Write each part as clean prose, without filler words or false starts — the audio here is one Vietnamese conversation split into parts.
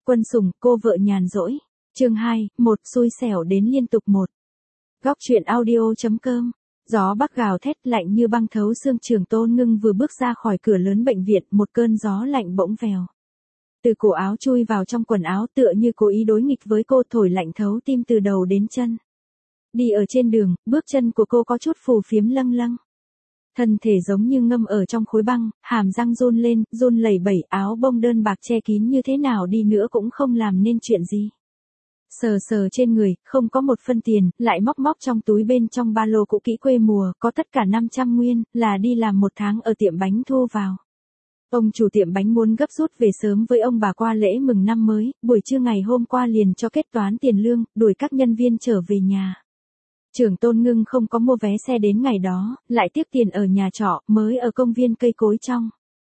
Quân sủng, cô vợ nhàn rỗi. Chương 2, một xui xẻo đến liên tục một. Góc truyện audio.com. Gió bắc gào thét lạnh như băng thấu xương. Trường Tôn Ngưng vừa bước ra khỏi cửa lớn bệnh viện, một cơn gió lạnh bỗng vèo từ cổ áo chui vào trong quần áo, tựa như cố ý đối nghịch với cô, thổi lạnh thấu tim từ đầu đến chân. Đi ở trên đường, bước chân của cô có chút phù phiếm lâng lâng. Thân thể giống như ngâm ở trong khối băng, hàm răng run lên, run lẩy bẩy, áo bông đơn bạc che kín như thế nào đi nữa cũng không làm nên chuyện gì. Sờ sờ trên người, không có một phân tiền, lại móc móc trong túi bên trong ba lô cũ kỹ quê mùa, có tất cả 500 nguyên, là đi làm một tháng ở tiệm bánh thu vào. Ông chủ tiệm bánh muốn gấp rút về sớm với ông bà qua lễ mừng năm mới, buổi trưa ngày hôm qua liền cho kết toán tiền lương, đuổi các nhân viên trở về nhà. Trưởng Tôn Ngưng không có mua vé xe đến ngày đó, lại tiếp tiền ở nhà trọ, mới ở công viên cây cối trong.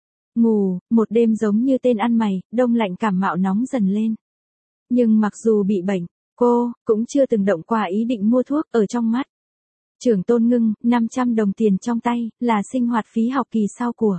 Ngủ, một đêm giống như tên ăn mày, đông lạnh cảm mạo nóng dần lên. Nhưng mặc dù bị bệnh, cô cũng chưa từng động qua ý định mua thuốc. Ở trong mắt Trưởng Tôn Ngưng, 500 đồng tiền trong tay, là sinh hoạt phí học kỳ sau của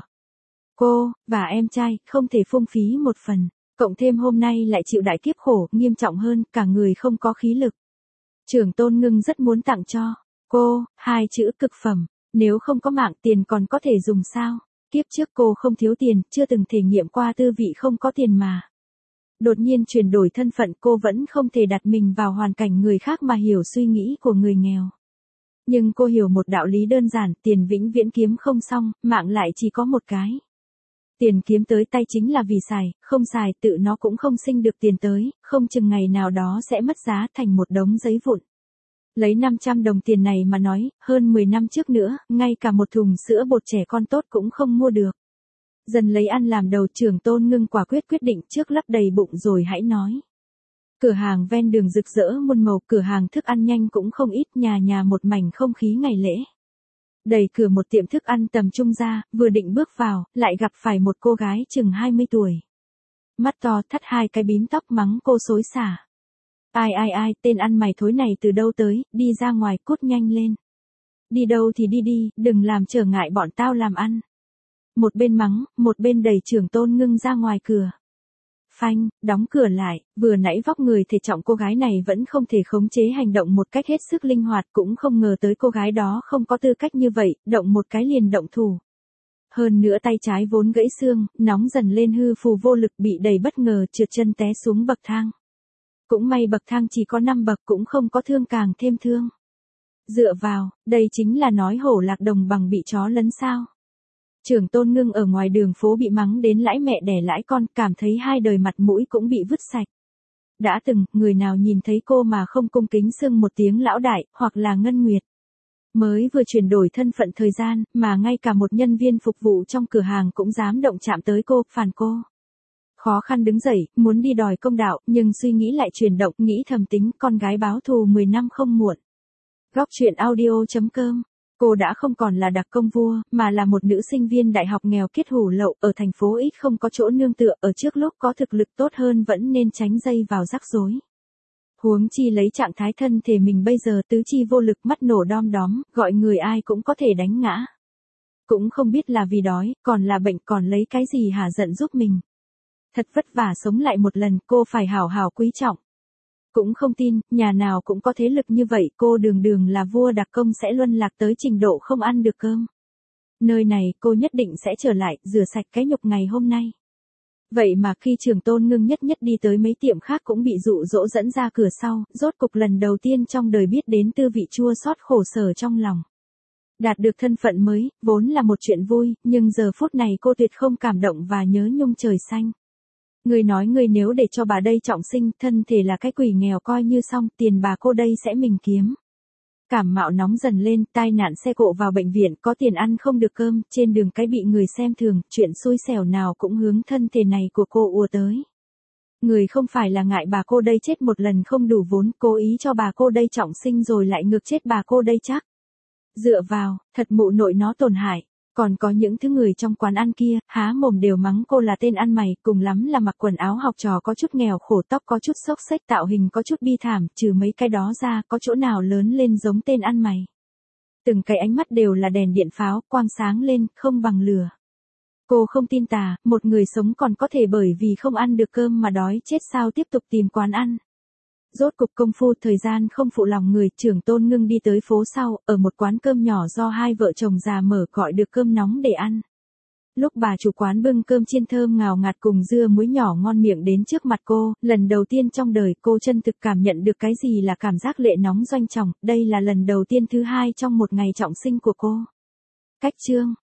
cô và em trai, không thể phung phí một phần. Cộng thêm hôm nay lại chịu đại kiếp khổ, nghiêm trọng hơn, cả người không có khí lực. Trưởng Tôn Ngưng rất muốn tặng cho cô 2 chữ cực phẩm. Nếu không có mạng, tiền còn có thể dùng sao? Kiếp trước cô không thiếu tiền, chưa từng thể nghiệm qua tư vị không có tiền mà. Đột nhiên chuyển đổi thân phận, cô vẫn không thể đặt mình vào hoàn cảnh người khác mà hiểu suy nghĩ của người nghèo. Nhưng cô hiểu một đạo lý đơn giản, tiền vĩnh viễn kiếm không xong, mạng lại chỉ có một cái. Tiền kiếm tới tay chính là vì xài, không xài tự nó cũng không sinh được tiền tới, không chừng ngày nào đó sẽ mất giá thành một đống giấy vụn. Lấy 500 đồng tiền này mà nói, hơn 10 năm trước nữa, ngay cả một thùng sữa bột trẻ con tốt cũng không mua được. Dần lấy ăn làm đầu, Trưởng Tôn Ngưng quả quyết định trước lấp đầy bụng rồi hãy nói. Cửa hàng ven đường rực rỡ muôn màu, cửa hàng thức ăn nhanh cũng không ít, nhà nhà một mảnh không khí ngày lễ. Đẩy cửa một tiệm thức ăn tầm trung ra, vừa định bước vào, lại gặp phải một cô gái chừng 20 tuổi. Mắt to thắt 2 cái bím tóc, mắng cô xối xả. Ai, tên ăn mày thối này từ đâu tới, đi ra ngoài, cút nhanh lên. Đi đâu thì đi, đừng làm trở ngại bọn tao làm ăn. Một bên mắng, một bên đẩy Trưởng Tôn Ngưng ra ngoài cửa. Phanh, đóng cửa lại, vừa nãy vóc người thể trọng cô gái này vẫn không thể khống chế hành động một cách hết sức linh hoạt, cũng không ngờ tới cô gái đó không có tư cách như vậy, động một cái liền động thủ. Hơn nữa tay trái vốn gãy xương, nóng dần lên hư phù vô lực, bị đẩy bất ngờ trượt chân té xuống bậc thang. Cũng may bậc thang chỉ có 5 bậc, cũng không có thương càng thêm thương. Dựa vào, đây chính là nói hổ lạc đồng bằng bị chó lấn sao. Trưởng Tôn Ngưng ở ngoài đường phố bị mắng đến lãi mẹ đẻ lãi con, cảm thấy hai đời mặt mũi cũng bị vứt sạch. Đã từng, người nào nhìn thấy cô mà không cung kính xưng một tiếng lão đại, hoặc là Ngân Nguyệt. Mới vừa chuyển đổi thân phận thời gian, mà ngay cả một nhân viên phục vụ trong cửa hàng cũng dám động chạm tới cô, phản cô. Khó khăn đứng dậy, muốn đi đòi công đạo, nhưng suy nghĩ lại chuyển động, nghĩ thầm tính con gái báo thù 10 năm không muộn. Góc truyện audio.com. Cô đã không còn là đặc công vua, mà là một nữ sinh viên đại học nghèo kiết hủ lậu, ở thành phố ít không có chỗ nương tựa, ở trước lúc có thực lực tốt hơn vẫn nên tránh dây vào rắc rối. Huống chi lấy trạng thái thân thể mình bây giờ, tứ chi vô lực, mắt nổ đom đóm, gọi người ai cũng có thể đánh ngã. Cũng không biết là vì đói, còn là bệnh, còn lấy cái gì hả giận giúp mình. Thật vất vả sống lại một lần, cô phải hảo hảo quý trọng. Cũng không tin, nhà nào cũng có thế lực như vậy, cô đường là vua đặc công sẽ luân lạc tới trình độ không ăn được cơm. Nơi này, cô nhất định sẽ trở lại, rửa sạch cái nhục ngày hôm nay. Vậy mà khi Trưởng Tôn Ngưng nhất đi tới mấy tiệm khác cũng bị dụ dỗ dẫn ra cửa sau, rốt cục lần đầu tiên trong đời biết đến tư vị chua xót khổ sở trong lòng. Đạt được thân phận mới, vốn là một chuyện vui, nhưng giờ phút này cô tuyệt không cảm động và nhớ nhung trời xanh. Người nói người nếu để cho bà đây trọng sinh, thân thể là cái quỷ nghèo coi như xong, tiền bà cô đây sẽ mình kiếm. Cảm mạo nóng dần lên, tai nạn xe cộ vào bệnh viện, có tiền ăn không được cơm, trên đường cái bị người xem thường, chuyện xui xẻo nào cũng hướng thân thể này của cô ùa tới. Người không phải là ngại bà cô đây chết một lần không đủ vốn, cố ý cho bà cô đây trọng sinh rồi lại ngược chết bà cô đây chắc. Dựa vào, thật mụ nội nó tổn hại. Còn có những thứ người trong quán ăn kia, há mồm đều mắng cô là tên ăn mày, cùng lắm là mặc quần áo học trò có chút nghèo khổ, tóc có chút xốc xếch, tạo hình có chút bi thảm, trừ mấy cái đó ra, có chỗ nào lớn lên giống tên ăn mày. Từng cái ánh mắt đều là đèn điện pháo, quang sáng lên, không bằng lửa. Cô không tin tà, một người sống còn có thể bởi vì không ăn được cơm mà đói chết sao tiếp tục tìm quán ăn. Rốt cục công phu thời gian không phụ lòng người, trưởng Tôn Ngưng đi tới phố sau, ở một quán cơm nhỏ do hai vợ chồng già mở gọi được cơm nóng để ăn. Lúc bà chủ quán bưng cơm chiên thơm ngào ngạt cùng dưa muối nhỏ ngon miệng đến trước mặt cô, lần đầu tiên trong đời cô chân thực cảm nhận được cái gì là cảm giác lệ nóng doanh trọng, đây là lần đầu tiên thứ hai trong một ngày trọng sinh của cô. Cách chương